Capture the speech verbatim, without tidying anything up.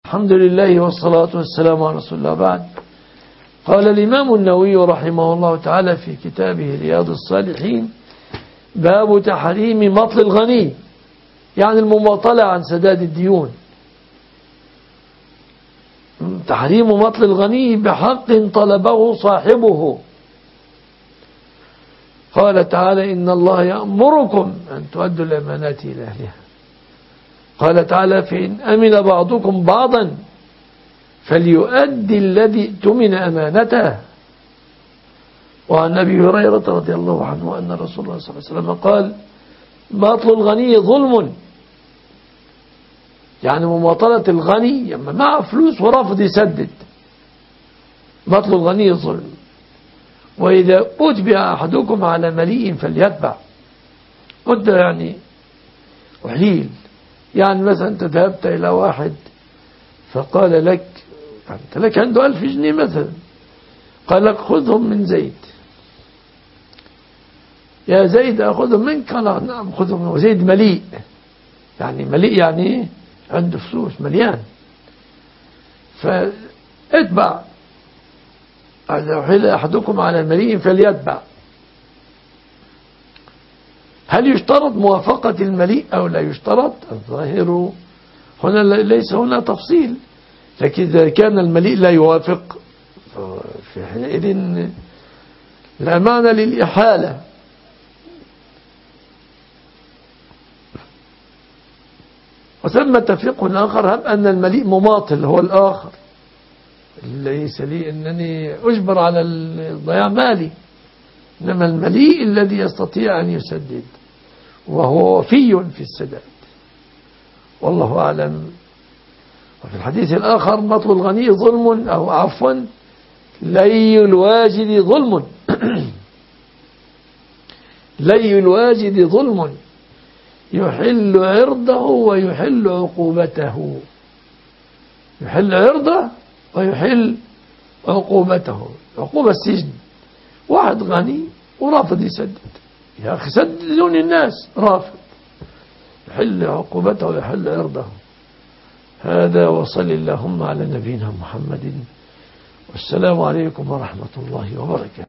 الحمد لله والصلاة والسلام على رسول الله. بعد، قال الإمام النووي رحمه الله تعالى في كتابه رياض الصالحين: باب تحريم مطل الغني، يعني المماطلة عن سداد الديون. تحريم مطل الغني بحق طلبه صاحبه. قال تعالى: إن الله يأمركم أن تؤدوا الأمانات إلى أهلها. قال تعالى: فإن أمن بعضكم بعضا فليؤدي الذي اؤتمن أمانته. وعن أبي هريرة رضي الله عنه أن رسول الله صلى الله عليه وسلم قال: مطل الغني ظلم، يعني مماطلة الغني لما معه فلوس ورافض يسدد، مطل الغني ظلم. وإذا أتبع أحدكم على مليء فليتبع. قد يعني وحيل، يعني مثلا أنت ذهبت إلى واحد فقال لك، أنت لك عنده ألف جنيه مثلا، قال لك: خذهم من زيد. يا زيد أخذهم منك؟ قال: نعم خذهم منه. زيد مليء، يعني مليء يعني عنده فلوس مليان، فاتبع. إذا أحيل أحدكم على مليء فليتبع. هل يشترط موافقة المليء أو لا يشترط؟ الظاهر هنا ليس هنا تفصيل، لكن إذا كان المليء لا يوافق في حينئذ لا معنى للإحالة. وثم تفريق آخر: هب أن المليء مماطل هو الآخر، ليس لي أنني أجبر على ضياع مالي، إنما المليء الذي يستطيع أن يسدد وهو وفي في السداد، والله أعلم. وفي الحديث الآخر: مطل الغني ظلم، أو عفوا لي الواجد ظلم لي الواجد ظلم يحل عرضه ويحل عقوبته. يحل عرضه ويحل عقوبته. عقوبة السجن. واحد غني ورافض يسدد، يا أخي سددون الناس، رافض، يحل عقوبته ويحل عرضه. هذا، وصل اللهم على نبينا محمد، والسلام عليكم ورحمة الله وبركاته.